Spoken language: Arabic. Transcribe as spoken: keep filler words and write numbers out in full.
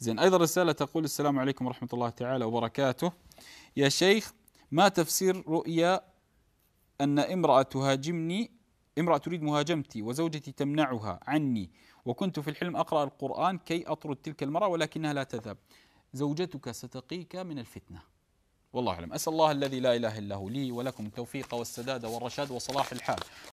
زين. أيضا رسالة تقول: السلام عليكم ورحمة الله تعالى وبركاته، يا شيخ ما تفسير رؤيا أن امرأة تهاجمني، امرأة تريد مهاجمتي وزوجتي تمنعها عني، وكنت في الحلم أقرأ القرآن كي أطرد تلك المرأة ولكنها لا تذهب. زوجتك ستقيك من الفتنة، والله أعلم. أسأل الله الذي لا إله إلا هو لي ولكم التوفيق والسداد والرشاد وصلاح الحال.